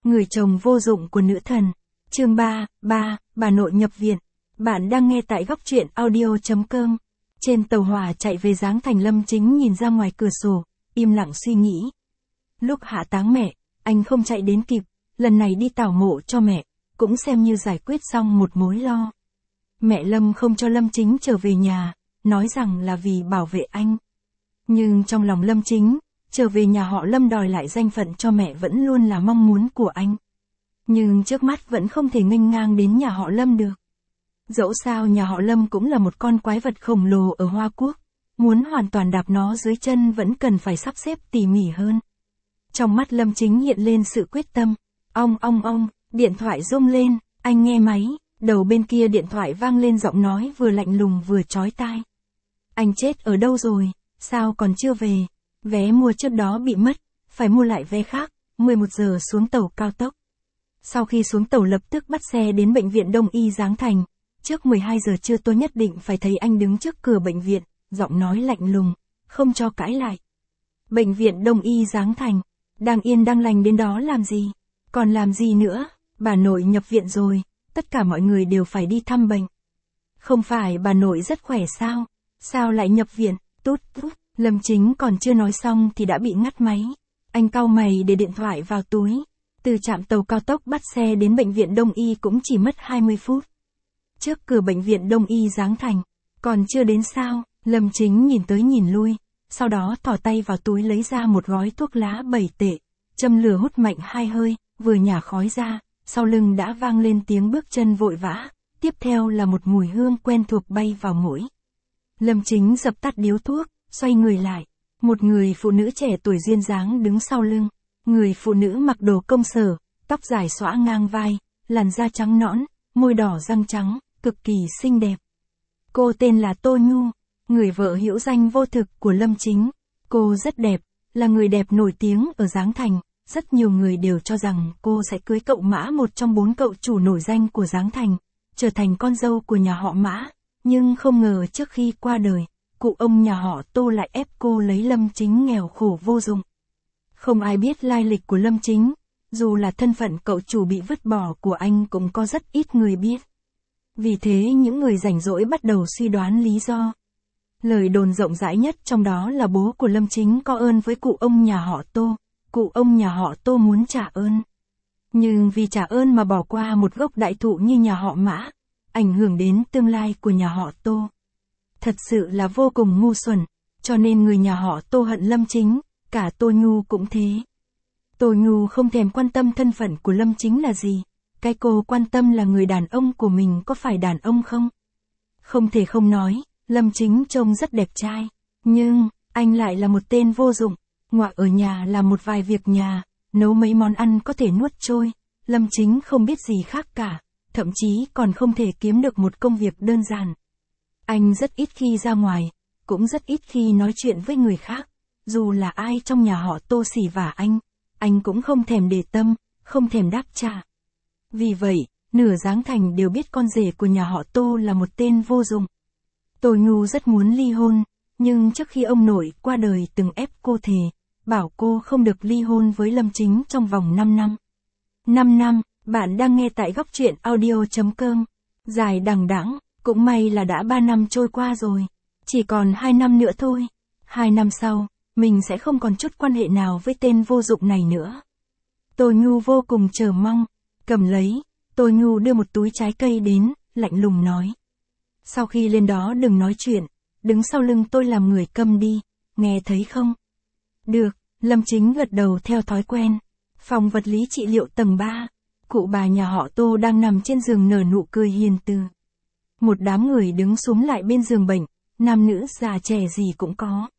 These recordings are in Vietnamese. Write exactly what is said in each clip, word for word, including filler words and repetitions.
Người chồng vô dụng của nữ thần. Chương ba, ba, bà nội nhập viện. Bạn đang nghe tại góc truyện audio chấm com. Trên tàu hỏa chạy về Giáng Thành, Lâm Chính nhìn ra ngoài cửa sổ, im lặng suy nghĩ. Lúc hạ táng mẹ, anh không chạy đến kịp, lần này đi tảo mộ cho mẹ, cũng xem như giải quyết xong một mối lo. Mẹ Lâm không cho Lâm Chính trở về nhà, nói rằng là vì bảo vệ anh. Nhưng trong lòng Lâm Chính, trở về nhà họ Lâm đòi lại danh phận cho mẹ vẫn luôn là mong muốn của anh. Nhưng trước mắt vẫn không thể nghênh ngang đến nhà họ Lâm được. Dẫu sao nhà họ Lâm cũng là một con quái vật khổng lồ ở Hoa Quốc, muốn hoàn toàn đạp nó dưới chân vẫn cần phải sắp xếp tỉ mỉ hơn. Trong mắt Lâm Chính hiện lên sự quyết tâm. Ong ong ong, điện thoại rung lên, anh nghe máy, đầu bên kia điện thoại vang lên giọng nói vừa lạnh lùng vừa chói tai. Anh chết ở đâu rồi, sao còn chưa về? Vé mua trước đó bị mất, phải mua lại vé khác, mười một giờ xuống tàu cao tốc. Sau khi xuống tàu lập tức bắt xe đến bệnh viện Đông y Giáng Thành, trước mười hai giờ trưa tôi nhất định phải thấy anh đứng trước cửa bệnh viện, giọng nói lạnh lùng, không cho cãi lại. Bệnh viện Đông y Giáng Thành, đang yên đang lành đến đó làm gì? Còn làm gì nữa? Bà nội nhập viện rồi, tất cả mọi người đều phải đi thăm bệnh. Không phải bà nội rất khỏe sao? Sao lại nhập viện? Tút tút. Lâm Chính còn chưa nói xong thì đã bị ngắt máy. Anh cau mày để điện thoại vào túi. Từ trạm tàu cao tốc bắt xe đến bệnh viện Đông y cũng chỉ mất hai mươi phút. Trước cửa bệnh viện Đông y Giáng Thành, còn chưa đến sao? Lâm Chính nhìn tới nhìn lui, sau đó thò tay vào túi lấy ra một gói thuốc lá bảy tệ, châm lửa hút mạnh hai hơi, vừa nhả khói ra, sau lưng đã vang lên tiếng bước chân vội vã, tiếp theo là một mùi hương quen thuộc bay vào mũi. Lâm Chính dập tắt điếu thuốc, xoay người lại, một người phụ nữ trẻ tuổi duyên dáng đứng sau lưng, người phụ nữ mặc đồ công sở, tóc dài xõa ngang vai, làn da trắng nõn, môi đỏ răng trắng, cực kỳ xinh đẹp. Cô tên là Tô Nhu, người vợ hữu danh vô thực của Lâm Chính. Cô rất đẹp, là người đẹp nổi tiếng ở Giáng Thành, rất nhiều người đều cho rằng cô sẽ cưới cậu Mã, một trong bốn cậu chủ nổi danh của Giáng Thành, trở thành con dâu của nhà họ Mã, nhưng không ngờ trước khi qua đời, cụ ông nhà họ Tô lại ép cô lấy Lâm Chính nghèo khổ vô dụng. Không ai biết lai lịch của Lâm Chính, dù là thân phận cậu chủ bị vứt bỏ của anh cũng có rất ít người biết. Vì thế những người rảnh rỗi bắt đầu suy đoán lý do. Lời đồn rộng rãi nhất trong đó là bố của Lâm Chính có ơn với cụ ông nhà họ Tô, cụ ông nhà họ Tô muốn trả ơn. Nhưng vì trả ơn mà bỏ qua một gốc đại thụ như nhà họ Mã, ảnh hưởng đến tương lai của nhà họ Tô. Thật sự là vô cùng ngu xuẩn, cho nên người nhà họ Tô hận Lâm Chính, cả Tô Nhu cũng thế. Tô Nhu không thèm quan tâm thân phận của Lâm Chính là gì, cái cô quan tâm là người đàn ông của mình có phải đàn ông không. Không thể không nói, Lâm Chính trông rất đẹp trai, nhưng, anh lại là một tên vô dụng, ngoại ở nhà làm một vài việc nhà, nấu mấy món ăn có thể nuốt trôi, Lâm Chính không biết gì khác cả, thậm chí còn không thể kiếm được một công việc đơn giản. Anh rất ít khi ra ngoài, cũng rất ít khi nói chuyện với người khác, dù là ai trong nhà họ Tô xỉ vả anh, anh cũng không thèm để tâm, không thèm đáp trả. Vì vậy, nửa Giáng Thành đều biết con rể của nhà họ Tô là một tên vô dụng. Tô Nhu rất muốn ly hôn, nhưng trước khi ông nội qua đời từng ép cô thề, bảo cô không được ly hôn với Lâm Chính trong vòng năm năm. năm năm, bạn đang nghe tại góc truyện audio chấm com. Dài đằng đẵng, cũng may là đã ba năm trôi qua rồi, chỉ còn hai năm nữa thôi. hai năm sau, mình sẽ không còn chút quan hệ nào với tên vô dụng này nữa. Tô Nhu vô cùng chờ mong, cầm lấy, Tô Nhu đưa một túi trái cây đến, lạnh lùng nói. Sau khi lên đó đừng nói chuyện, đứng sau lưng tôi làm người câm đi, nghe thấy không? Được, Lâm Chính gật đầu theo thói quen. Phòng vật lý trị liệu tầng ba, cụ bà nhà họ Tô đang nằm trên giường nở nụ cười hiền từ. Một đám người đứng xúm lại bên giường bệnh, nam nữ già trẻ gì cũng có.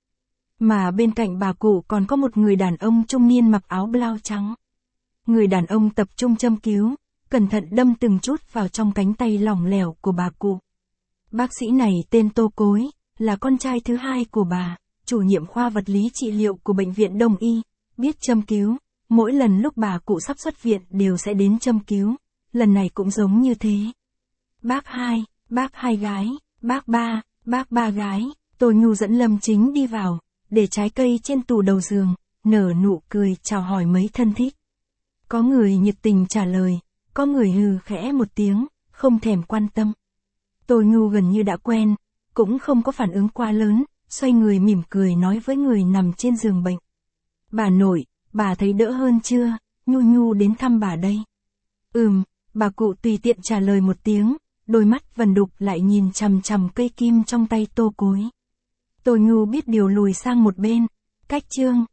Mà bên cạnh bà cụ còn có một người đàn ông trung niên mặc áo blau trắng. Người đàn ông tập trung châm cứu, cẩn thận đâm từng chút vào trong cánh tay lỏng lẻo của bà cụ. Bác sĩ này tên Tô Cối, là con trai thứ hai của bà, chủ nhiệm khoa vật lý trị liệu của bệnh viện Đông y, biết châm cứu, mỗi lần lúc bà cụ sắp xuất viện đều sẽ đến châm cứu, lần này cũng giống như thế. Bác hai, bác hai gái, bác ba, bác ba gái, Tô Nhu dẫn Lâm Chính đi vào, để trái cây trên tủ đầu giường, nở nụ cười chào hỏi mấy thân thích. Có người nhiệt tình trả lời, có người hừ khẽ một tiếng, không thèm quan tâm. Tô Nhu gần như đã quen, cũng không có phản ứng quá lớn, xoay người mỉm cười nói với người nằm trên giường bệnh. Bà nội, bà thấy đỡ hơn chưa, Nhu Nhu đến thăm bà đây. Ừm, bà cụ tùy tiện trả lời một tiếng, đôi mắt vần đục lại nhìn chằm chằm cây kim trong tay Tô Cối. Tô Nhu biết điều lùi sang một bên, cách Trương,